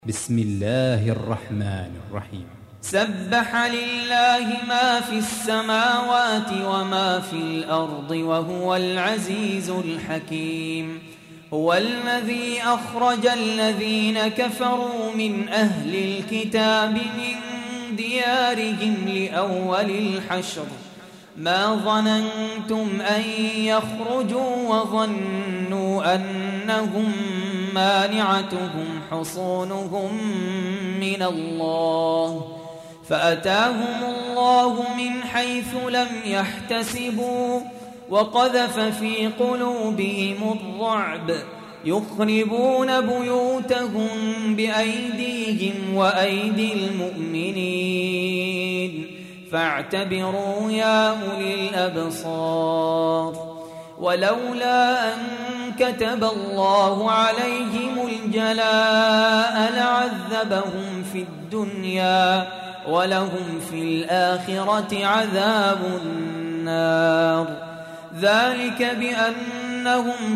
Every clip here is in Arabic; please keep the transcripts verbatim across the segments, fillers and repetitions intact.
بسم الله الرحمن الرحيم. سبح لله ما في السماوات وما في الأرض وهو العزيز الحكيم. هو الذي أخرج الذين كفروا من أهل الكتاب من ديارهم لأول الحشر ما ظننتم أن يخرجوا وظنوا أنهم مانعتهم حصونهم من الله فأتاهم الله من حيث لم يحتسبوا وقذف في قلوبهم الرعب يخربون بيوتهم بأيديهم وأيدي المؤمنين فاعتبروا يا أولي الأبصار. ولولا أن كتب الله عليهم الجلاء لعذبهم في الدنيا ولهم في الآخرة عذاب النار. ذلك بأنهم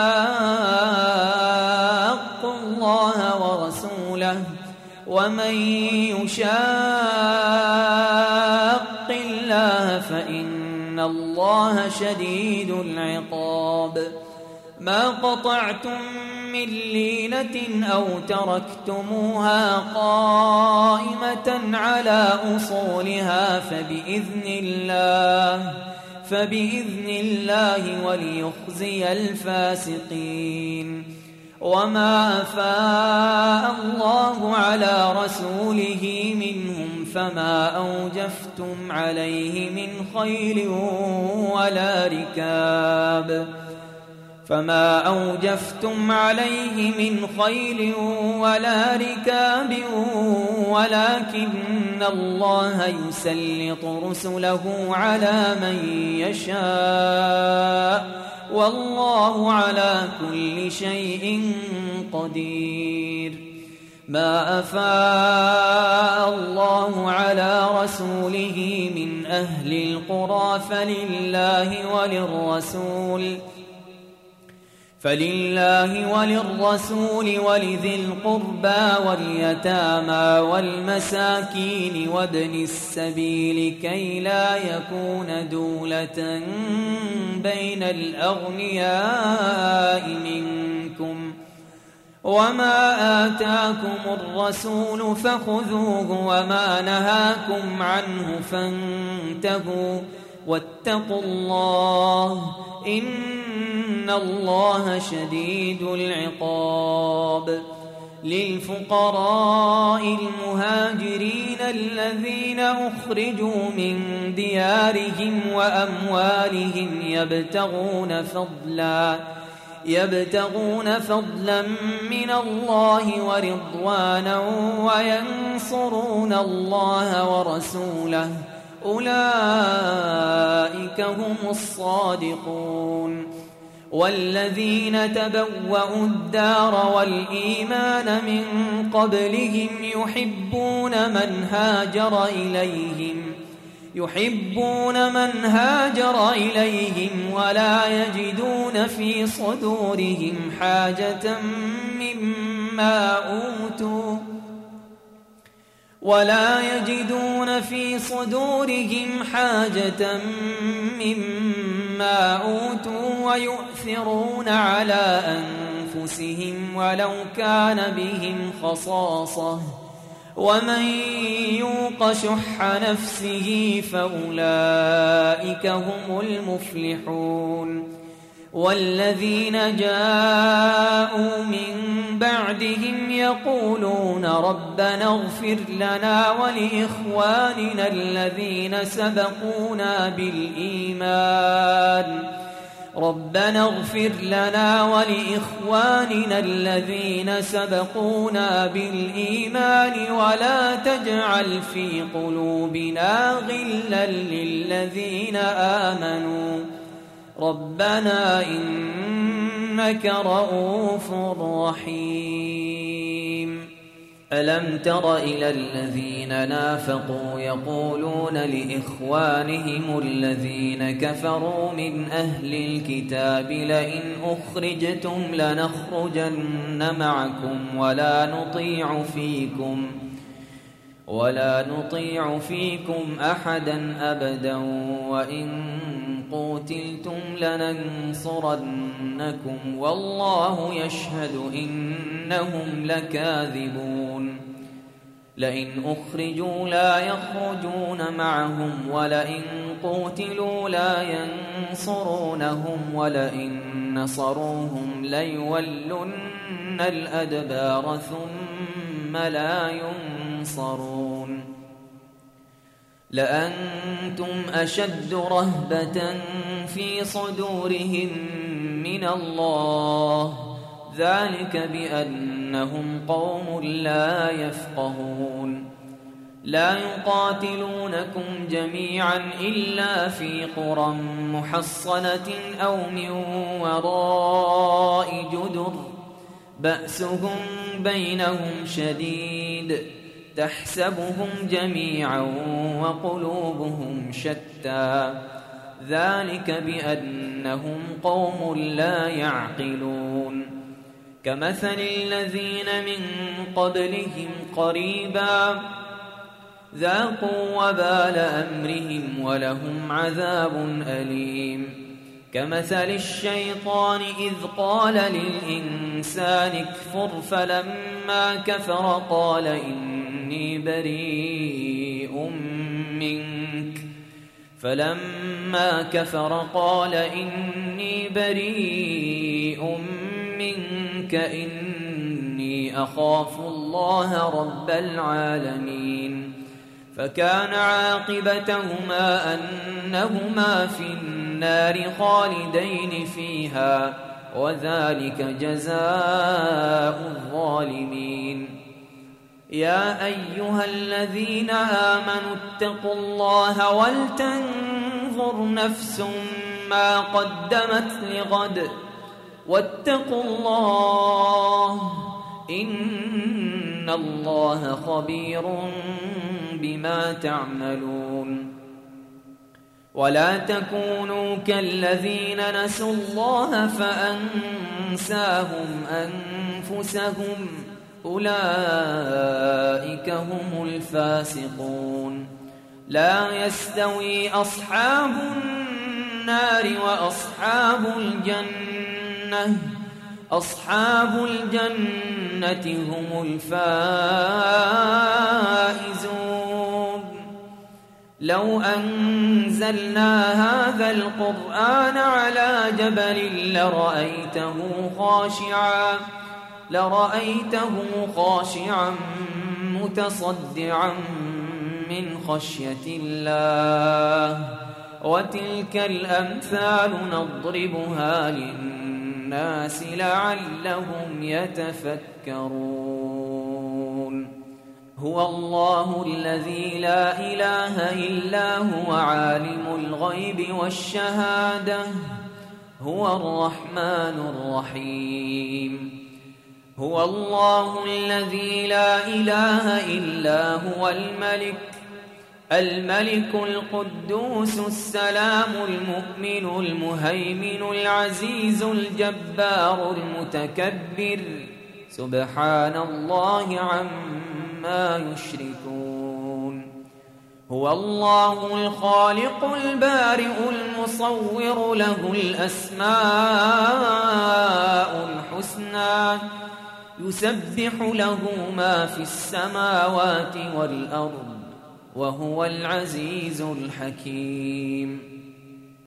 شاقوا الله ورسوله ومن يشاق الله فإن الله شديد العقاب. ما قطعتم من لينة أو تركتموها قائمة على أصولها فبإذن الله فبإذن الله وليخزي الفاسقين. وما أفاء الله على رسوله منهم فما أوجفتم عليه من خيل ولا ركاب فما أوجفتم عليه من خيل ولا ركاب ولكن الله يسلط رسله على من يشاء والله على كل شيء قدير. ما أفاء الله على رسوله من أهل القرى فلله وللرسول فلله وللرسول ولذي القربى واليتامى والمساكين وابن السبيل كي لا يكون دولة بين الأغنياء منكم. وما آتاكم الرسول فخذوه وما نهاكم عنه فانتهوا واتقوا الله إن الله شديد العقاب. للفقراء المهاجرين الذين أخرجوا من ديارهم وأموالهم يبتغون فضلا يبتغون فضلا من الله ورضوانا وينصرون الله ورسوله أولئك هم الصادقون. والذين تبوأوا الدار والإيمان من قبلهم يحبون من هاجر إليهم يحبون من هاجر إليهم ولا يجدون في صدورهم حاجة مما أوتوا ولا يجدون في صدورهم حاجة مما أوتوا ويؤثرون على أنفسهم ولو كان بهم خصاصة ومن يوق شح نفسه فأولئك هم المفلحون. والذين جاءوا من بعدهم يقولون ربنا اغفر لنا ولإخواننا الذين سبقونا بالإيمان ربنا اغفر لنا ولإخواننا الذين سبقونا بالإيمان ولا تجعل في قلوبنا غلا للذين آمنوا ربنا إنك رؤوف رحيم. ألم تر إلى الذين نافقوا يقولون لإخوانهم الذين كفروا من أهل الكتاب لئن أخرجتم لنخرجن معكم ولا نطيع فيكم ولا نطيع فيكم أحدا أبدا وإن قوتلتم لننصرنكم والله يشهد إنهم لكاذبون لئن أخرجوا لا يخرجون معهم ولئن قوتلوا لا ينصرونهم ولئن نصروهم ليولن الأدبار ثم لا ينصرون لأنتم أشد رهبة في صدورهم من الله ذلك بأنهم قوم لا يفقهون لا يقاتلونكم جميعا إلا في قرى محصنة أو من وراء جدر بأسهم بينهم شديد تحسبهم جميعا وقلوبهم شتى ذلك بأنهم قوم لا يعقلون كمثل الذين من قبلهم قريبا ذاقوا وبال أمرهم ولهم عذاب أليم كمثل الشيطان إذ قال للإنسان اكفر فلما كفر قال إني بريء منك فلما كفر قال إني بريء منك إني أخاف الله رب العالمين فكان عاقبتهما أنهما في النار خالدين فيها وذلك جزاء الظالمين يا أيها الذين آمنوا اتقوا الله ولتنظر نفس ما قدمت لغد واتقوا الله إن الله خبير بما تعملون ولا تكونوا كالذين نسوا الله فأنساهم أنفسهم أولئك هم الفاسقون لا يستوي أصحاب النار وأصحاب الجنة أصحاب الجنة هم الفائزون لو أنزلنا هذا القرآن على جبل لرأيته خاشعا لرأيته خاشعا متصدعا من خشية الله وتلك الأمثال نضربها للناس لعلهم يتفكرون هو الله الذي لا إله إلا هو عالم الغيب والشهادة هو الرحمن الرحيم هو الله الذي لا إله إلا هو الملك الملك القدوس السلام المؤمن المهيمن العزيز الجبار المتكبر سبحان الله عما يشركون هو الله الخالق البارئ المصور له الأسماء الحسنى يسبح له ما في السماوات والأرض وهو العزيز الحكيم